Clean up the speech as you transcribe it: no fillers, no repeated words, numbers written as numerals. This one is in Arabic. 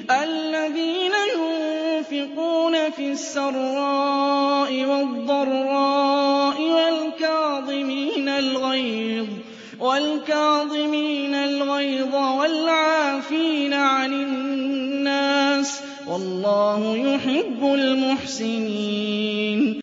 الَّذِينَ يُنفِقُونَ فِي السَّرَّاءِ وَالضَّرَّاءِ وَالْكَاظِمِينَ الْغَيْظَ وَالْعَافِينَ عَنِ النَّاسِ ۗ وَاللَّهُ يُحِبُّ الْمُحْسِنِينَ